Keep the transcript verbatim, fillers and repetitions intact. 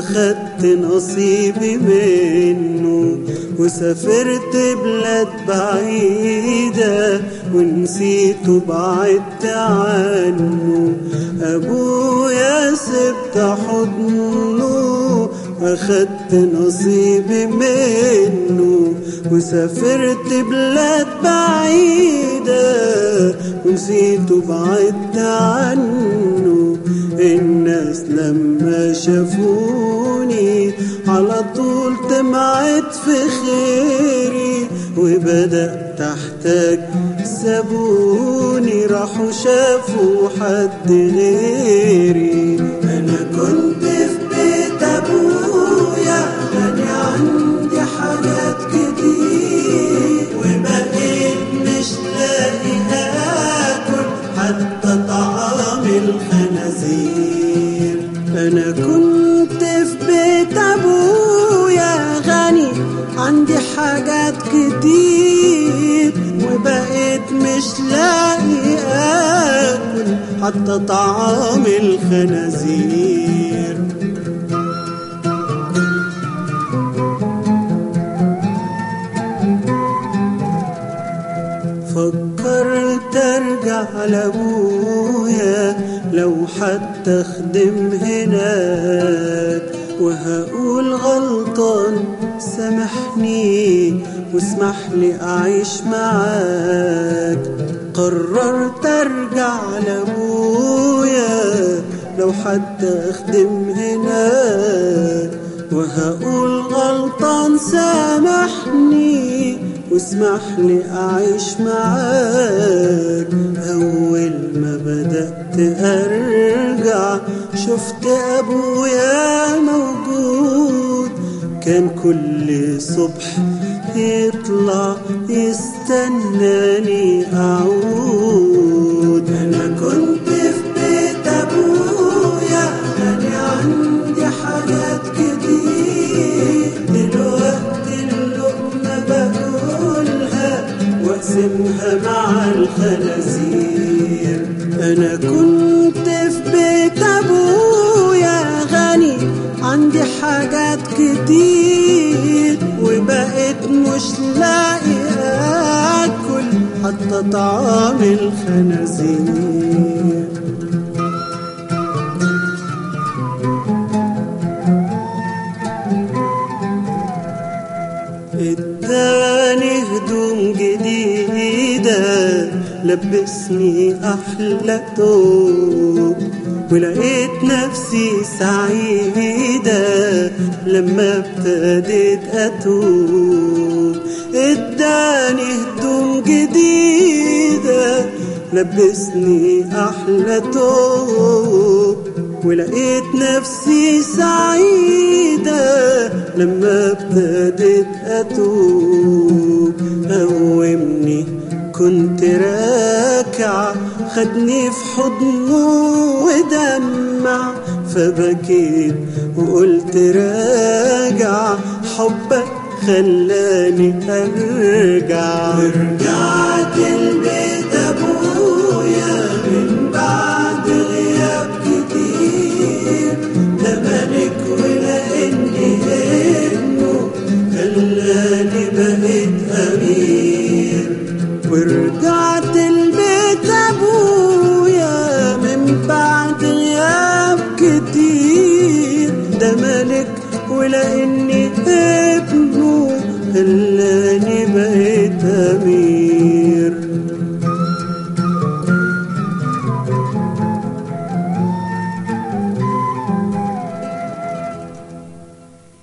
واخدت نصيبي منه، وسافرت بلاد بعيدة ونسيته بعدت عنه. أبويا سبت حضنه واخدت نصيبي منه، وسافرت بلاد بعيدة ونسيته بعدت عنه. الناس لما شافوني على طول دمعت في خيري، وبدأت احتاج سابوني راحوا شافوا حد غيري. انا كنت في بيت ابويا غني عندي حاجات كتير، وبقيت مش لاقي اكل حتى طعام الخنازير. انا كنت في بيت ابويا غني عندي حاجات كتير، وبقيت مش لاقي اكل حتى طعام الخنازير. فكرت ارجع لابويا لو حتى اخدم هناك، وهقول غلطان سامحني واسمح لي اعيش معاك. قررت ارجع لابويا لو حتى اخدم هناك، وهقول غلطان سامحني واسمح لي اعيش معاك. اول ما بدأت ارجع شفت ابويا موجود، كان كل صبح يطلع يستناني اعود. انا كنت في بيت ابويا غني عندي حاجات كتير، دلوقتي اللقمة باكلها واقسمها مع الخنازير. انا كنت في بيت ابويا غني عندي حاجات كتير، وبقيت مش لاقي اكل حتى طعام الخنازير. اداني هدوم جديدة لبسني احلى توب، ولقيت نفسي سعيدة لما ابتديت اتوب. اداني هدوم جديدة لبسني احلى توب، ولقيت نفسي سعيدة لما ابتديت اتوب. قومني كنت راكع خدني في حضنه ودمع، فبكيت وقلت راجع حبك خلاني ارجع. ورجعت البيت ابويا من بعد